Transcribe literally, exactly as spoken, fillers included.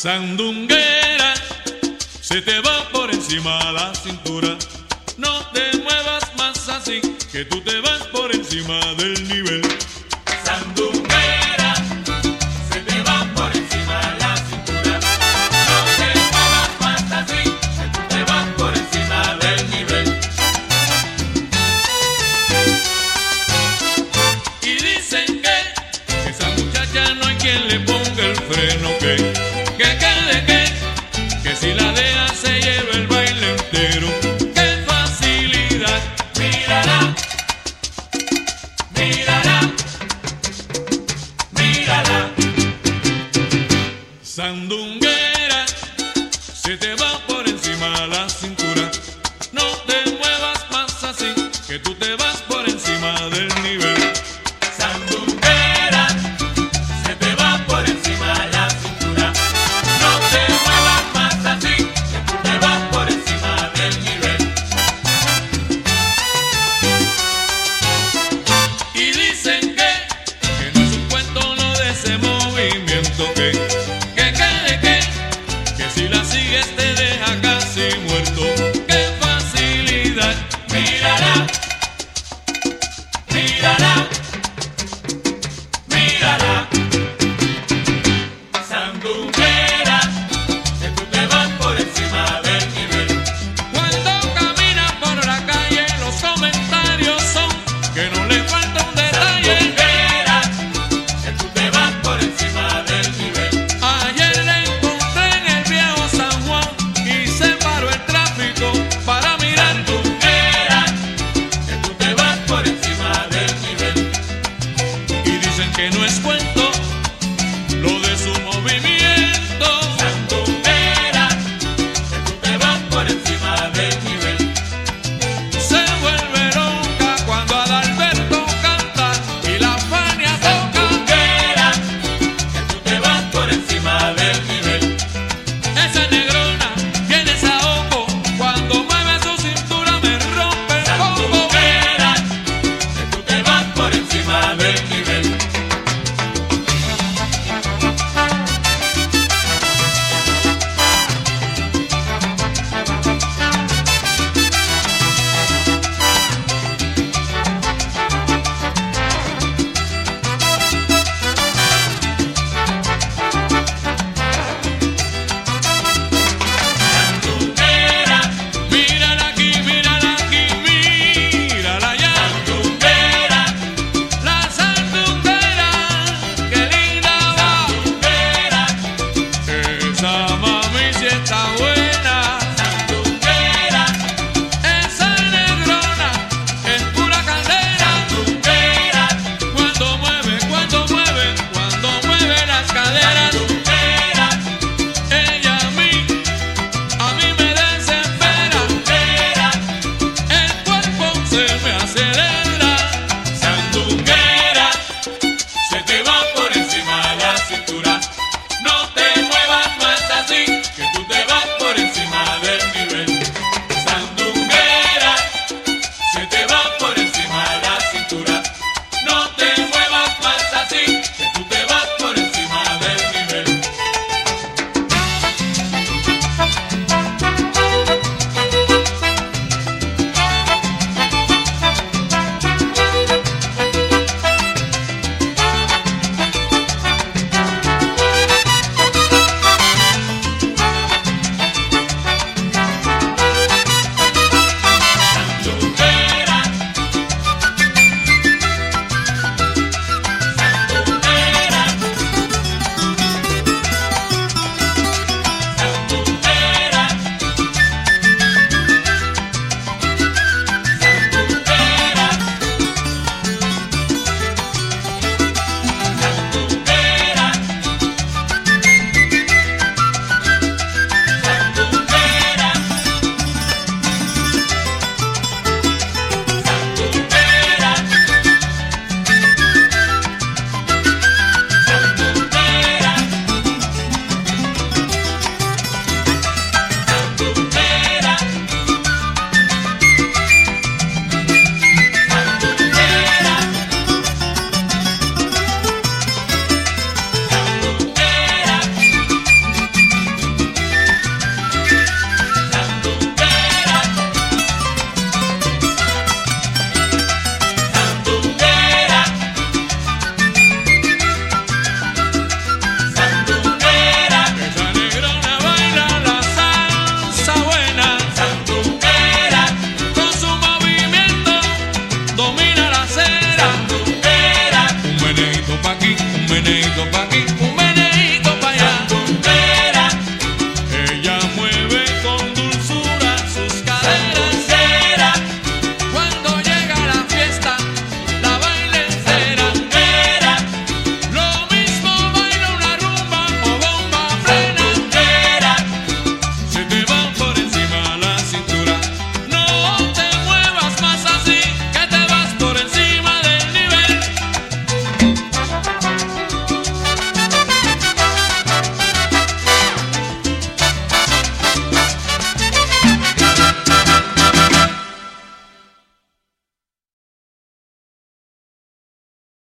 Sandunguera, se te va por encima la cintura. No te muevas más así, que tú te vas por encima del nivel. Sandunguera, se te va por encima la cintura. No te muevas más así, que tú te vas por encima del nivel. Y dicen que esa muchacha no hay quien le ponga el freno, que que que de que que si la deja se lleva el baile entero. ¡Qué facilidad! Mírala, mírala, mírala. Sandunguera, se te va